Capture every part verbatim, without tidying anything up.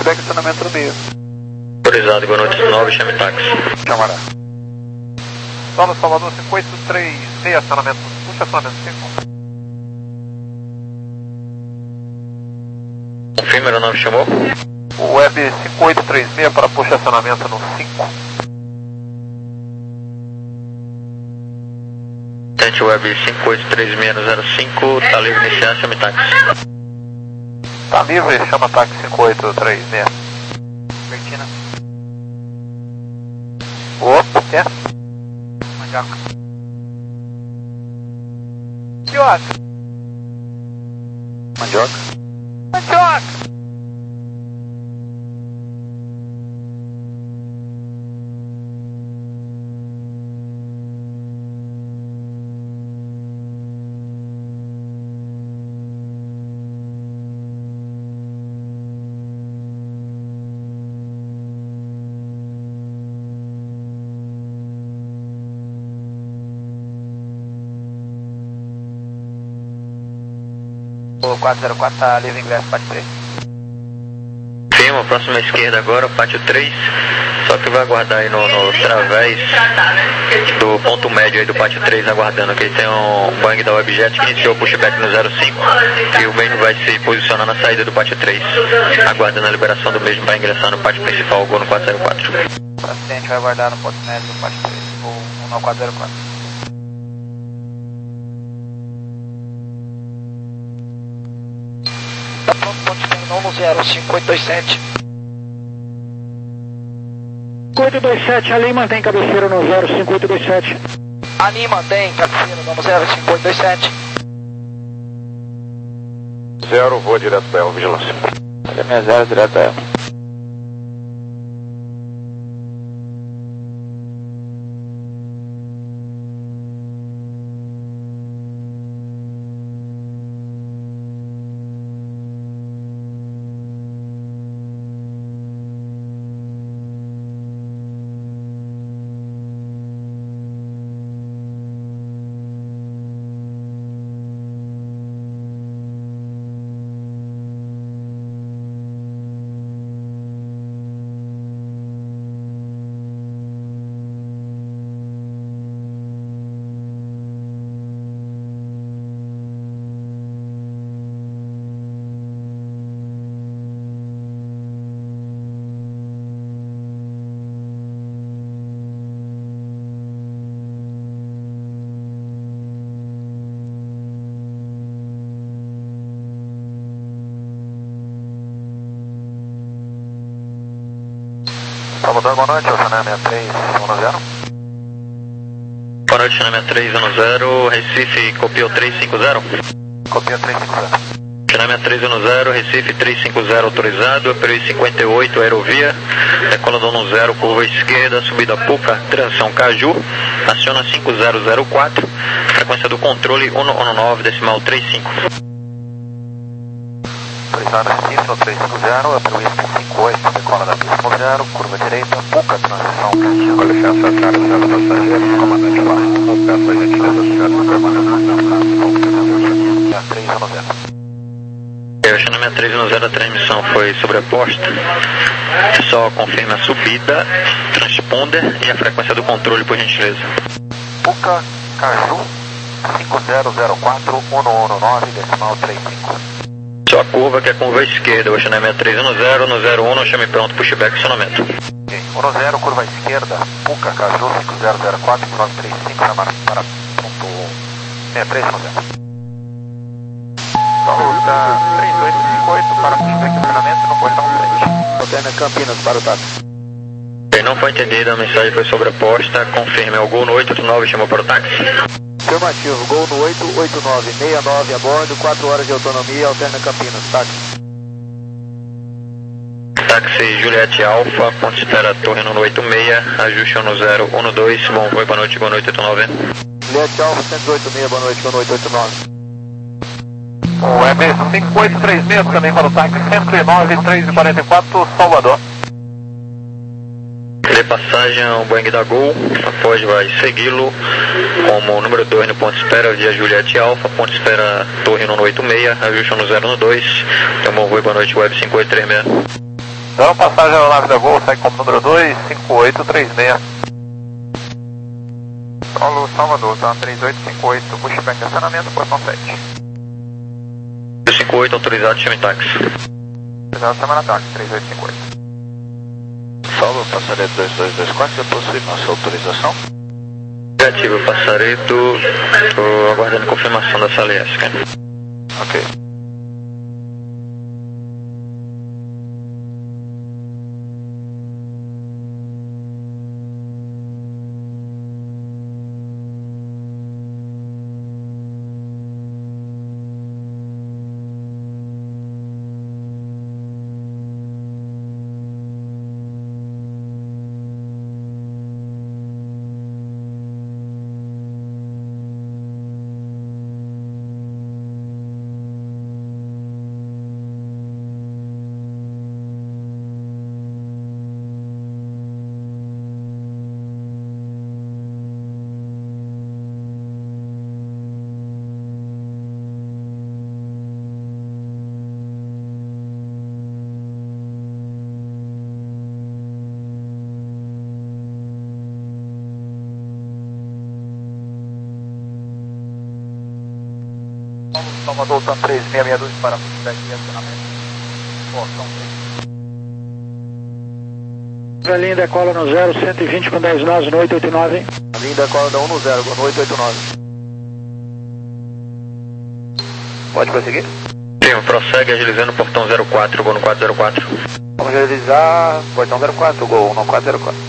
pushback estacionamento no meio. Autorizado, boa noite, nove, chame táxi. Chamará. Solo Salvador cinco oito três seis, acionamento, puxa acionamento cinco. Confirma, aeronave chamou? O Web cinco oito três seis para puxa acionamento no cinco. Tente Web cinco oito três seis no zero cinco, tá livre iniciar, chame táxi. Tá livre, chama táxi cinco oito três seis. Bertina. Opa, é? Mandioca. Mandioca. Mandioca. Mandioca. O quatro zero quatro tá livre ingresso, pátio três. Firma, próxima esquerda agora, pátio três. Só que vai aguardar aí no, no través do ponto médio aí do pátio três, aguardando que tem um Boeing da Webjet que iniciou o pushback no zero cinco e o mesmo vai se posicionar na saída do pátio três, aguardando a liberação do mesmo para ingressar no pátio principal, o gol no quatro zero quatro. O acidente vai aguardar no ponto médio do pátio três, ou um no quatro zero quatro. Tá pronto, ponto terminal no zero cinco oito dois sete. cinco oito dois sete, ali mantém cabeceira no zero cinco oito dois sete. Ali mantém cabeceira no zero cinco oito dois sete. Zero, vou direto para ela, vigilância. Olha minha zero, direto a ela. Salvador, boa noite, o Chanel sessenta e três um zero. Boa noite, Chanel sessenta e três um zero, Recife, copiou três cinco zero. Copia três cinco zero. Chanel sessenta e três um zero, Recife três cinco zero autorizado, Aperio cinquenta e oito, aerovia, decolador no zero, curva esquerda, subida Puca, transição Caju, aciona cinco zero zero quatro, frequência do controle um um nove, decimal trinta e cinco. Autorizado Recife no três cinco zero, Aperio cinco oito, decola da pista no zero, curva direita, Puca, transição Caju. Com licença, senhoras e senhores passageiros, comandante lá. Peço a gentileza, senhores, permaneçam. três um zero. O Chanel sessenta e três um zero, a transmissão foi sobreposta. Só confirma a subida, transponder e a frequência do controle, por gentileza. Puca, Caju, cinco zero zero quatro, um um nove, decimal trinta e cinco. Só a curva que é curva esquerda, o Chanel sessenta e três um zero, no zero um, chame pronto, pushback, acionamento. Ok, um zero, curva esquerda, Puca, Caju, cinco zero zero quatro, nove trinta e cinco, para, para ponto sessenta e três um zero. Ruta três oito cinco oito para pushback treinamento no portão frente. Alterna Campinas para o táxi. Bem, não foi entendida, a mensagem foi sobreposta, confirme, é o Gol no oito oito nove, chamou para o táxi. Afirmativo, Gol no oito oito nove, sessenta e nove a bordo, quatro horas de autonomia, alterna Campinas, táxi. Táxi Juliette Alfa, ponte espera Torre no oito seis, ajuste no zero um dois, bom voo, boa noite, boa noite, oito nove. Juliette Alfa, cento e oito seis, boa noite, boa noite, oito nove. O E B cinco oito três seis também para o táxi, cento e nove, três e quarenta e quatro, Salvador. De passagem ao Boeing da Gol, após vai segui-lo como número dois no ponto de espera, via Juliette Alfa, ponto de espera Torre no oito seis, ajuste no zero um dois, então bom voo, boa noite, Web cinco oito três seis. Então, passagem aeronave da Gol, sai como número dois cinco oito três seis. Paulo Salvador, tá três oito cinco oito, pushback de acionamento, portão sete. cinco oito autorizado, chame táxi. Autorizado, semana táxi, três oito cinco oito. Salvo, passaredo dois dois dois quatro, já possui nossa autorização. Negativo, passaredo, tô aguardando confirmação da sala I S, cara. Ok. Salvador, tá três seis seis dois para pushback de acionamento, portão três. Linha decola no zero, cento e vinte com dez nós no oito oito nove. A linha decola da um no zero, no oito oito nove. Pode prosseguir? Sim, prossegue agilizando o portão zero quatro, Gol no quatro zero quatro. Vamos realizar portão zero quatro, Gol no quatro zero quatro.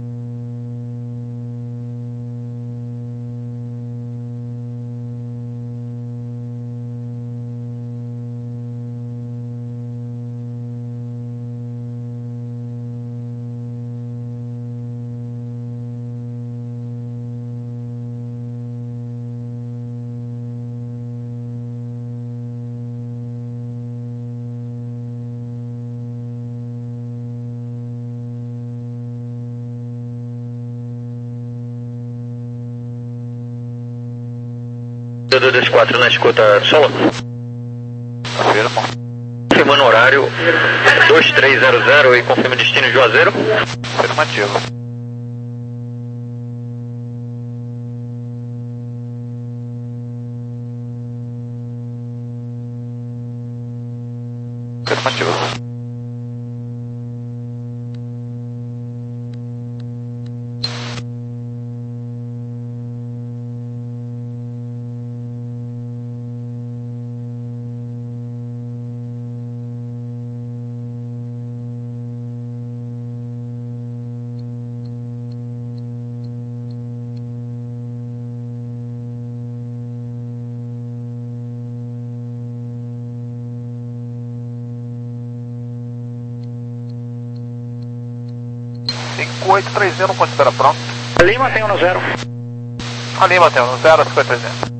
dois dois quatro na escuta solo. Afirmo. Confirmando o horário dois três zero zero e confirma o destino Juazeiro. Afirmativo. Afirmativo. cinco oito três zero, não considera pronto. Lima tem um no zero. A Lima tem um no zero, cinco oito três zero.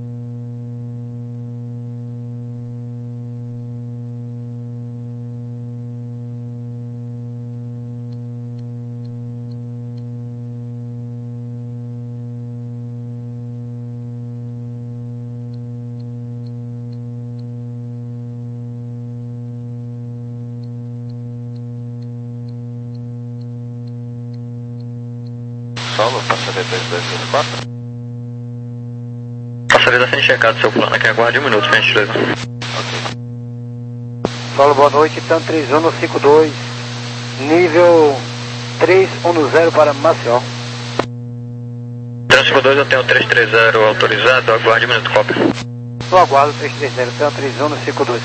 Salvo, passaredo dois dois dois quatro. Passaredo está sendo checado seu plano aqui, aguarde um minuto, por gentileza. Ok. Paulo, boa noite, TAM três um cinco dois, nível três um zero para Maceió. três cinco dois, eu tenho três três zero autorizado, aguarde um minuto, cópia. No aguardo três três zero, TAM três um cinco dois.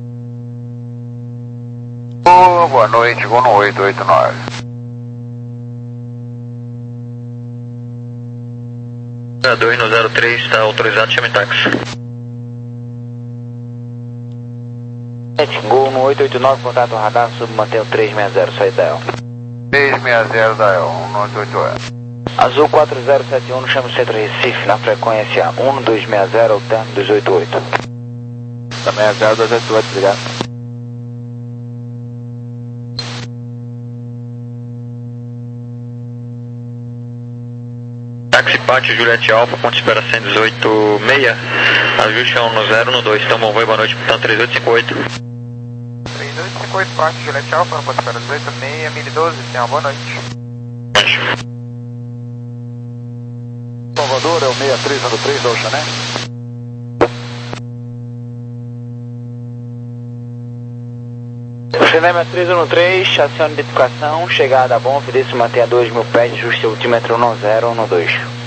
Oh, boa noite, Gol no oito oito nove. dois no zero três, está autorizado, chame táxi. Gol no oito oito nove, contato radar, submantém o três seis zero, sua ideal. três seis zero da El, um oito oito zero. Azul quatro zero sete um, chama o centro Recife, na frequência um dois seis zero, termo dois oito oito. Da seis zero dois oito oito, obrigado. Táxi Pátio Juliette Alfa, ponto de espera cento e dezoito seis, ajuste um no zero no dois, então bom, boa noite, portanto três oito cinco oito. três oito cinco cinco oito, parte Juliette Alfa, no ponto zero dezoito, seis mil e doze, tenha uma boa noite. Salvador, é o seis três zero três da Oceané. Oceané seis três um três, aciona identificação, chegada a bom, ofereça manter a dois mil pés, ajuste altímetro um zero um dois.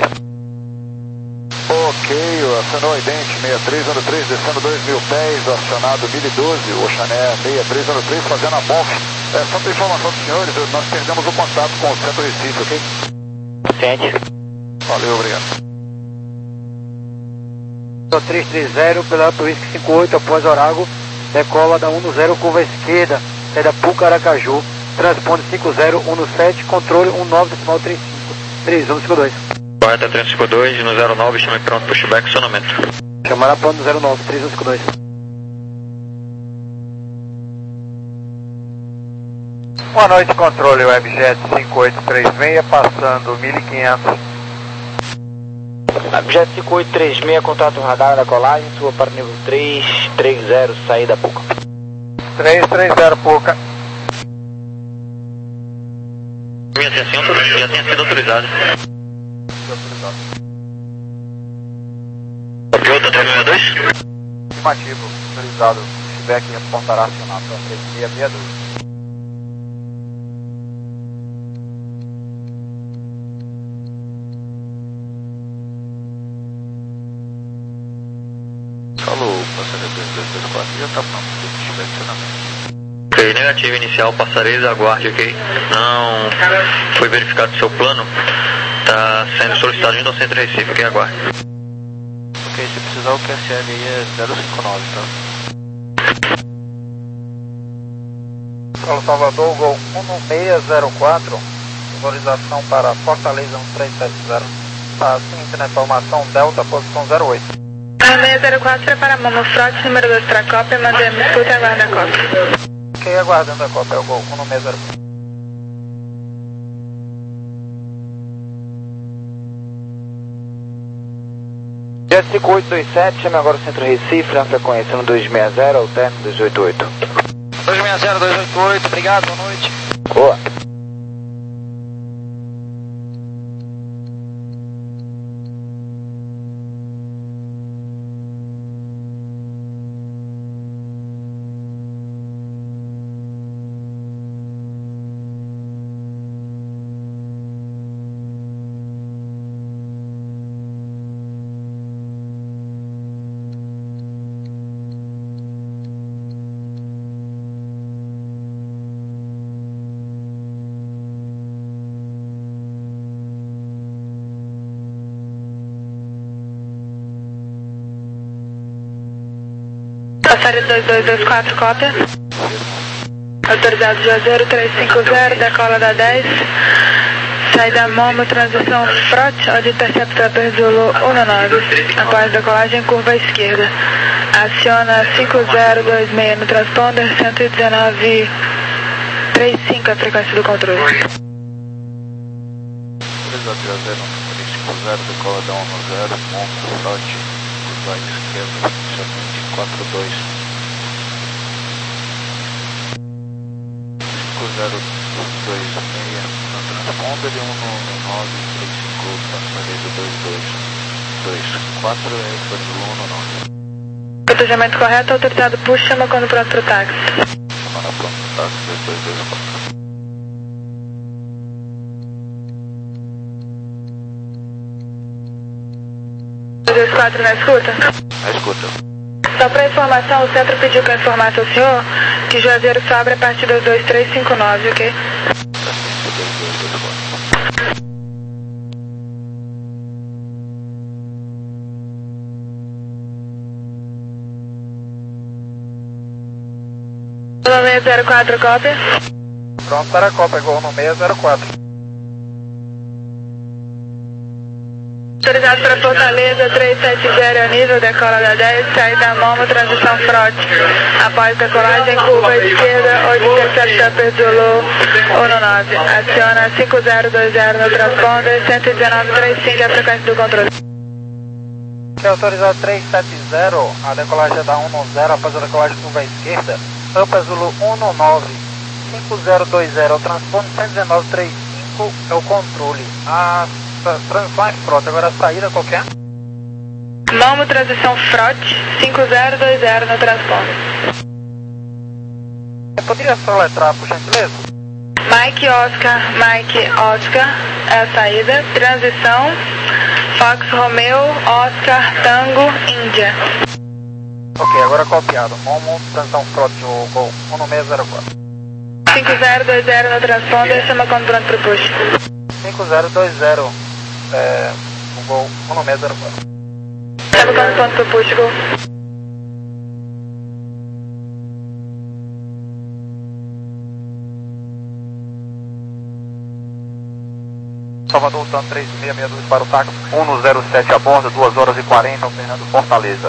Ok, acionou a idente seis três zero três, descendo dois mil pés, acionado mil e doze, Oceané seis três zero três, fazendo a B O F. É, só para informação dos senhores, nós perdemos o contato com o Centro Recife, ok? Ciente. Valeu, obrigado. três três zero, pela Whisky cinco oito, após Orago, decola da um zero, curva esquerda, saída Pucaracaju, transponder cinco zero um sete, controle um nove decimal trinta e cinco, três um cinco dois. Correta três cinco dois, no zero nove, chame pronto, pushback, acionamento. Chamará para no zero nove, três um cinco dois. Boa noite, controle Webjet cinco oito três seis, passando mil e quinhentos. Webjet cinco oito três seis, contato radar da colagem, sua para nível três três zero, saída Puca. três três zero, Puca. Minha atenção já tinha sido autorizada. Toyota três seis dois? Afirmativo, autorizado. Feedback apontará acionado para três seis seis dois. Falou, passaria dois dois dois quatro, já está pronto, se tiver acionamento. Ok, negativo inicial, passareis, aguarde, ok? Não foi verificado o seu plano, está sendo solicitado junto ao Centro Recife, ok? Aguarde. Ok, se precisar o Q S L aí é zero cinco nove, tá? Paulo Salvador, Gol um seis zero quatro, autorização para Fortaleza um três sete zero. Tá, seguinte na informação, Delta, posição zero oito. um seis zero quatro, prepara Momo Frota, número dois para a cópia, mandemos escuta e aguarda a cópia. Ok, aguardando a cópia, é o Gol um seis zero quatro. Jet cinco oito dois sete, chame agora o Centro Recife, na frequência um dois seis zero, alterno dois oito oito. dois seis zero, dois oito oito, obrigado, boa noite. Boa. Passaria dois dois dois quatro, cópia. Autorizado já zero três cinco zero, decola da dez. Saída Momo, transição Frot, onde intercepta Zulu um nove. Após decolagem, curva à esquerda. Aciona cinco zero dois seis no transponder, cento e dezenove trinta e cinco a frequência do controle. Autorizado já zero três cinco zero, decola da um zero, Momo, Frot, curva à esquerda, funcionamento quatro dois. cinco zero dois seis no transponder e um nove três cinco, passareiro dois dois dois quatro, é foi no um nove. Protegimento correto, autorizado push, chama quando pronto pro táxi. Semana pronto, táxi dois dois dois quatro. dois dois quatro na escuta? Na escuta. Só para informação, o centro pediu que eu informasse ao senhor que Juazeiro só abre a partir das dois três cinco nove, ok? um seis zero quatro, cópia. Pronto para a cópia, Gol um seis zero quatro. Autorizado para Fortaleza três sete zero, nível, decola da dez, saída Momo, transição Frot. Após decolagem, curva à esquerda, onde intercepta Zulu um nove. Aciona cinco zero dois zero no transponder, cento e dezenove trinta e cinco a frequência do controle. Que é autorizado três sete zero, a decolagem é da um zero, após a decolagem curva à esquerda, Pampa Zulu um nove, cinco zero dois zero, é o transponder cento e dezenove trinta e cinco, é o controle. A transição é frota, agora a saída qualquer? Momo transição frota, cinco zero dois zero no transponder. Você poderia soletrar, por gentileza? Mike Oscar, Mike Oscar, é a saída, transição, Fox Romeo, Oscar, Tango, Índia. Ok, agora copiado. Momo, transição frota, o Gol um seis zero quatro. cinco zero dois zero no transponder, chama quando pronto para push. cinco zero dois zero, é, o Gol um seis zero quatro. Chama quando pronto para push, Gol. Salvador, Tan três seis seis dois para o táxi, um zero sete a bordo, duas horas e quarenta, Fernando Fortaleza.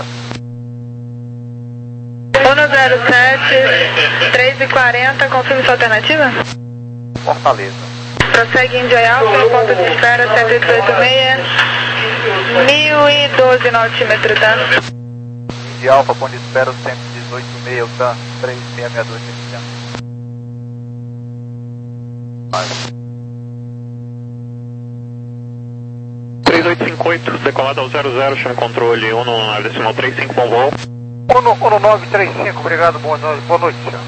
um zero sete, três e quarenta, confirme sua alternativa? Fortaleza. Prossegue em Alfa, no ponto de espera cento e dezoito seis, mil e doze notímetro, tá? De Alfa, ponto de espera cento e dezoito seis, Tan três seis seis dois. três oito cinco oito, decolado ao zero zero, chama controle um no decimal três cinco, bom voo. um nove três cinco, obrigado, boa noite, boa noite, senhor.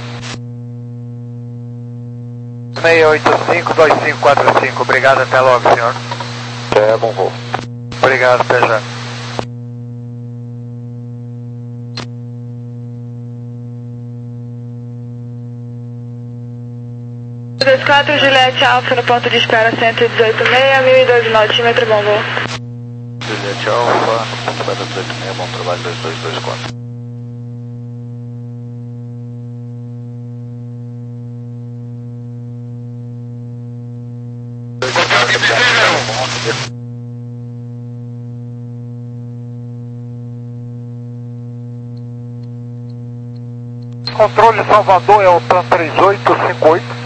seis oito cinco dois cinco quatro cinco, obrigado, até logo, senhor. É, bom voo. Obrigado, até já. dois quatro, Juliette Alfa, no ponto de espera cento e dezoito seis, mil e doze notímetro, bom voo. Juliette Alfa, ponto de espera dezoito seis, bom trabalho, dois dois dois quatro. Controle Salvador, é o Tan três oito cinco oito.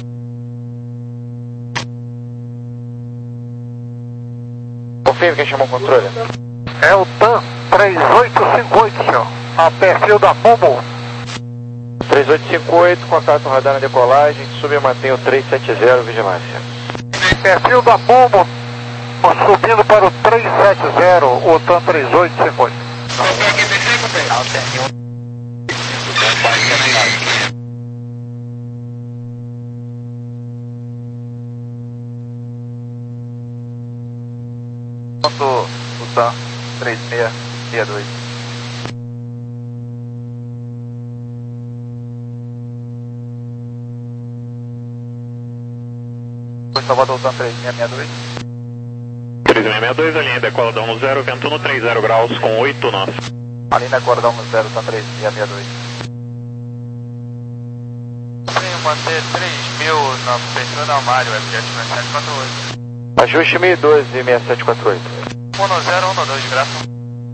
Confirme quem chamou o controle. É o Tan três oito cinco oito, senhor. A perfil da Momo. três oito cinco oito, contato radar na decolagem, sube e mantém o três sete zero, vigilância. Perfil da Momo, subindo para o três sete zero, o Tan três oito cinco oito. Ponto, o Tan três seis seis dois. Salvador, Tan três seis seis dois. três seis seis dois, a linha decola da um zero, vento no trinta graus com oito nós. A linha decola da um zero, Tan três seis seis dois. Manter três mil na abertura da Mário, F J seis sete quatro oito. Ajuste mil e doze, seis sete quatro oito. um zero um dois, graças.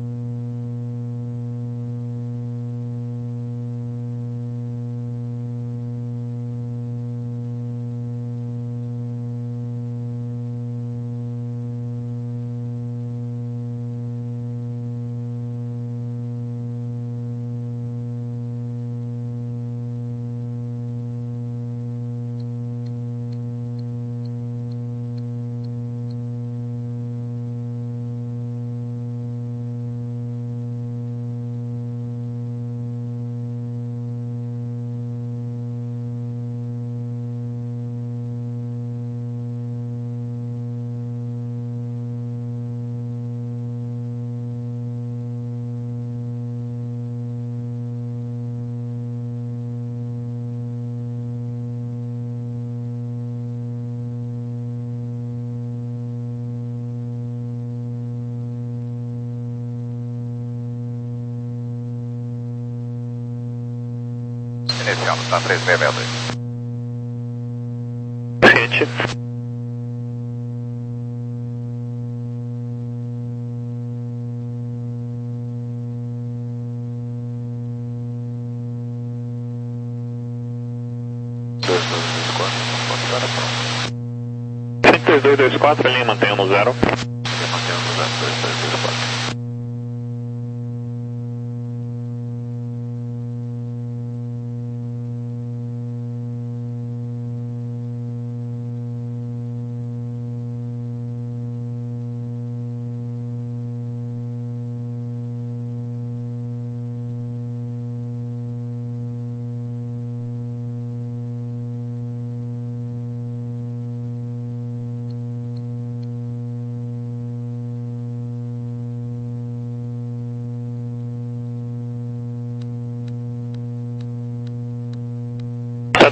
Iniciando, Tan três seis seis dois. Gente. dois dois dois quatro, a linha mantém no zero. Mantém no zero, dois dois dois quatro.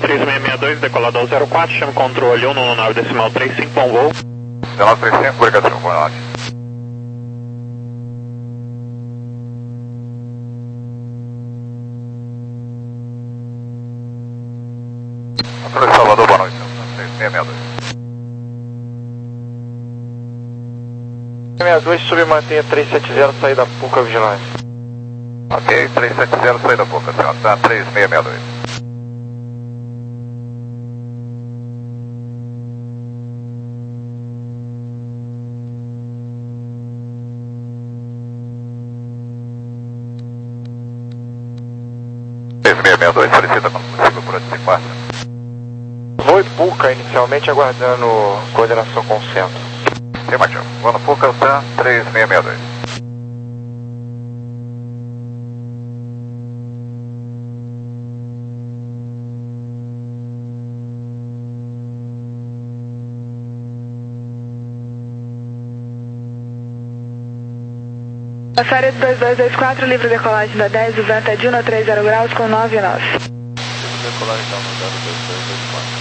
três seis seis dois, decolado ao zero quatro, chama controle um um nove decimal três cinco, bom voo. dezenove trinta e cinco, obrigado, boa noite. Controle Salvador, boa noite, três seis seis dois. sessenta e dois, submantenha três sete zero, saída Puca Vigilância. Ok, três sete zero, saída Puca, senhor, tá três seis seis dois. três seis seis dois, solicita quando possível por onde se passa. Voo Puca, inicialmente aguardando coordenação com o centro. Afirmativo. Vou no Puca, Altan, três seis seis dois. Passaria dois dois dois quatro, livre decolagem da dez, o vento é de um a trinta graus com nove nove. Livre decolagem então no zero dois dois dois quatro.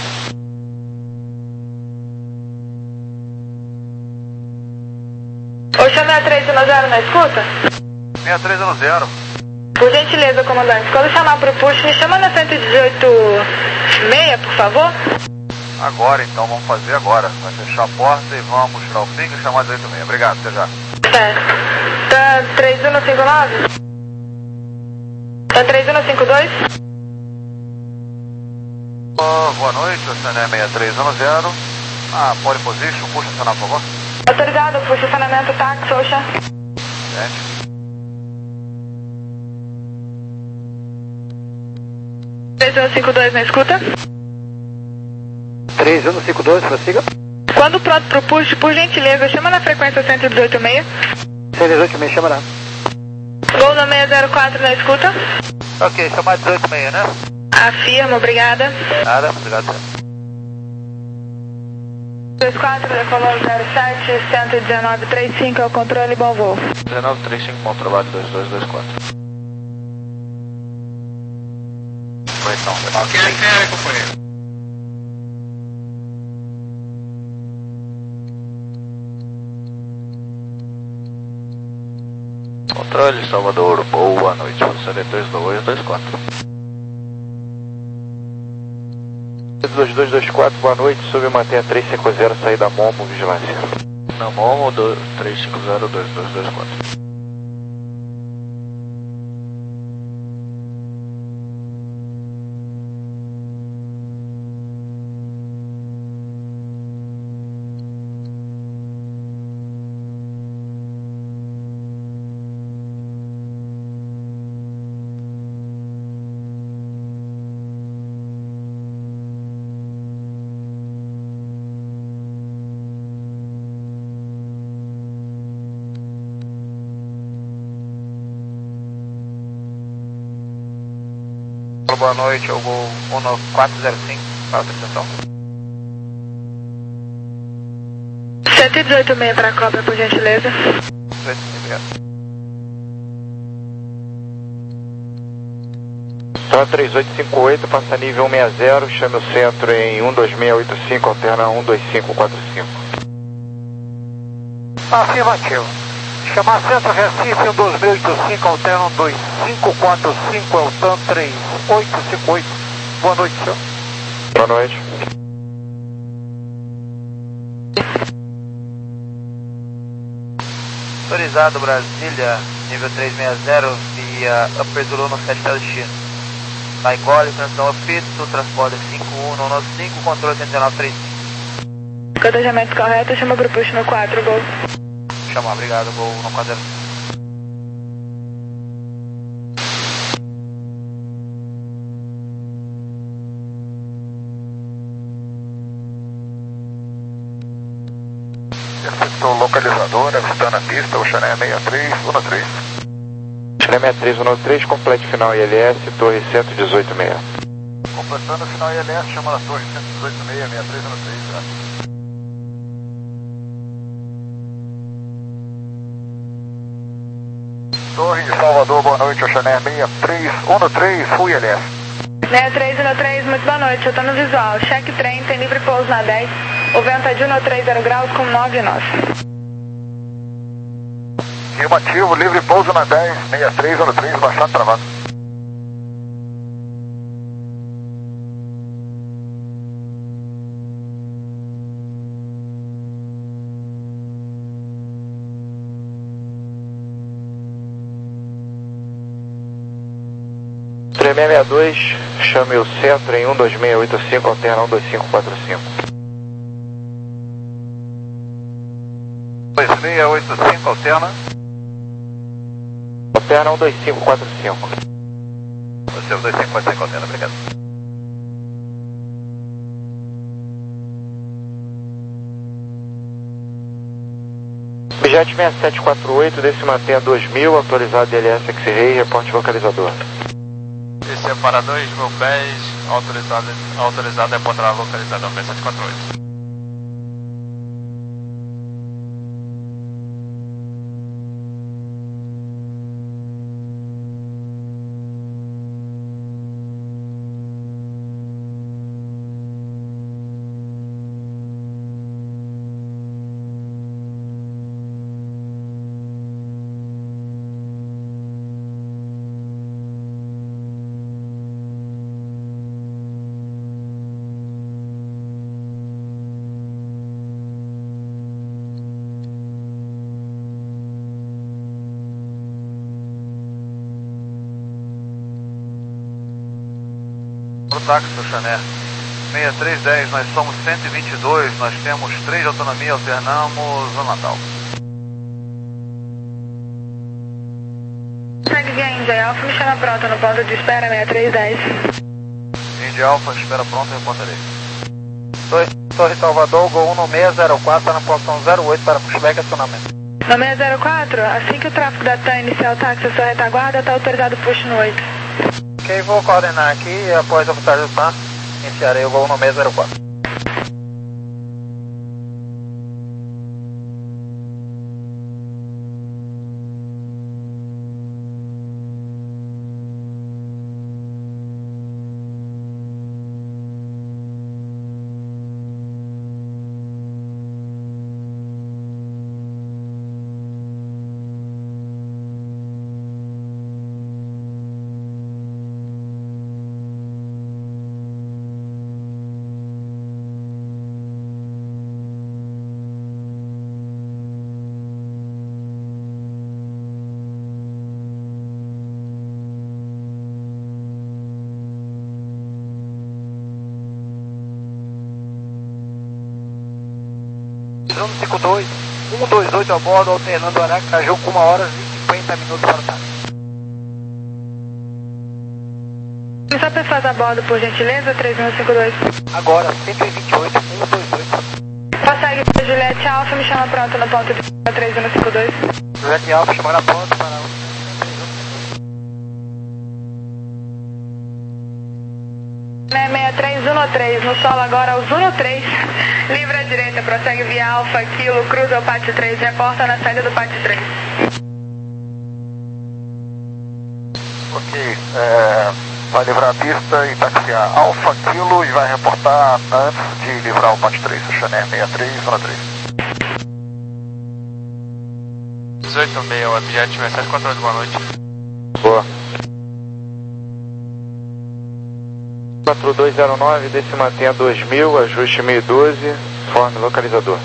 Oxa, sessenta e três no zero na escuta? sessenta e três no zero. Por gentileza, comandante, quando chamar pro push, me chama na cento e dezoito seis, por favor. Agora então, vamos fazer agora. Vai fechar a porta e vamos tirar o fim e chamar dezoito seis. Obrigado, até já. Certo. Tá três um cinco nove? Tá três um cinco dois? Oh, boa noite, Oceané seis três um zero. Ah, pole position, puxa acionar, por favor. Autorizado, puxa acionamento, táxi, Oxa. Gente. três um cinco dois na escuta? três um cinco dois, prossiga. Quando pronto pro push, por gentileza, chama na frequência cento e dezoito seis. cento e dezoito seis, chama lá. Gol no seis zero quatro na escuta? Ok, chamar dezoito seis, né? Afirma, obrigada. Nada, obrigado. dois quatro, decolou zero sete, cento e dezenove trinta e cinco, é o controle, bom voo. dezenove trinta e cinco, controlado dois dois dois quatro. Foi então, Ok, sério, companheiro. Controle Salvador, boa noite, C D dois dois dois quatro. dois dois dois quatro, boa noite, submantenha três cinco zero, saída Momo, Vigilância. Na Momo, três cinco zero dois dois dois quatro. Boa noite, eu vou um quatro zero cinco para a autorização. cento e dezoito seis para a cópia, por gentileza. Só três oito cinco oito, passa nível um sessenta, chame o centro em um dois seis oito cinco, alterna um dois cinco quatro cinco. Afirmativo. Chamar centro Recife um dois seis oito cinco, alterna um dois cinco quatro cinco, Altan três oito cinco oito. Boa noite, senhor. Boa noite. Autorizado Brasília, nível três seis zero, via Upper Zulu no sete destino. Taigole, transição Opito, transporte cinco um um nove cinco, controle cento e dezenove trinta e cinco. Cotejamento correto, chama pro push no quatro, gol. Chamar, obrigado, gol no quatro zero cinco. Acertou localizador, avistando a pista, Oxané seis três um três. Oxané seis três um três, complete final I L S, torre cento e dezoito seis. Completando o final I L S, chama a torre cento e dezoito seis, seis três um três, já. Torre de Salvador, boa noite, Oxané seis três um três, Full I L S. seis três um três, muito boa noite, eu tô no visual. Cheque trem, tem livre pouso na dez. O vento é de um três zero graus com nove nós. Afirmativo, livre pouso na dez, seis três um três, baixado travado. três seis seis dois, chame o centro em um dois seis oito cinco, alterna um dois cinco quatro cinco. dois seis oito cinco, alterna. Alterna um dois cinco quatro cinco. Você é o dois cinco quatro cinco, alterna, obrigado. Objet seis sete quatro oito, desce mantenha dois mil, autorizado D L S X-Ray, reporte localizador. Esse é para dois mil pés, autorizado, autorizado é encontrar localizador seis sete quatro oito. Pro táxi do Chané. seis três um zero, nós somos cento e vinte e dois, nós temos três de autonomia, alternamos Zona Natal. Segue via Índia Alfa, me chama pronto no ponto de espera seis três um zero. Índia Alfa, espera pronto, reportarei. Torre Salvador, Gol um seis zero quatro, está na posição zero oito para pushback e acionamento. No seis zero quatro, assim que o tráfego da TAM iniciar o táxi à sua retaguarda, está autorizado o push no oito. Ok, vou coordenar aqui e após a voltagem do T A M, iniciarei o voo no seis zero quatro. um cinco dois, um dois oito a bordo, alternando Aracaju com uma hora e cinquenta minutos para o táxi. Só pessoas a bordo, por gentileza, três um cinco dois. Agora, cento e vinte e oito, um dois oito. Passague para Juliette Alfa, me chama pronto no ponto de três um cinco dois. Juliette Alfa, chamando a bordo para o seis três um três, no solo agora, os um três. Livre à direita, prossegue via Alfa, Kilo, cruza o pátio três, reporta na saída do pátio três. Ok, é, vai livrar a pista e taxiar Alfa, Kilo e vai reportar antes de livrar o pátio três, o Chané seis três um três. dezoito e meia, objeto seis sete quatro oito, boa noite. Boa. quatro dois zero nove, desce mantenha dois mil, ajuste mil e doze, forme localizador.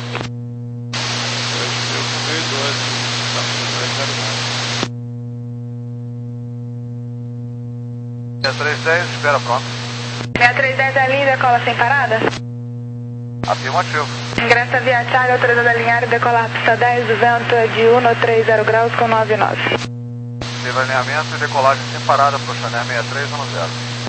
seis três um zero, espera pronto. seis três um zero é linha, decola sem parada? Afirmativo. Ingressa via Charlie, autorizado a alinhar e decolar pista dez, o vento é de um três zero graus com nove nove. Teve alinhamento e decolagem sem parada para o Chané seis três um zero.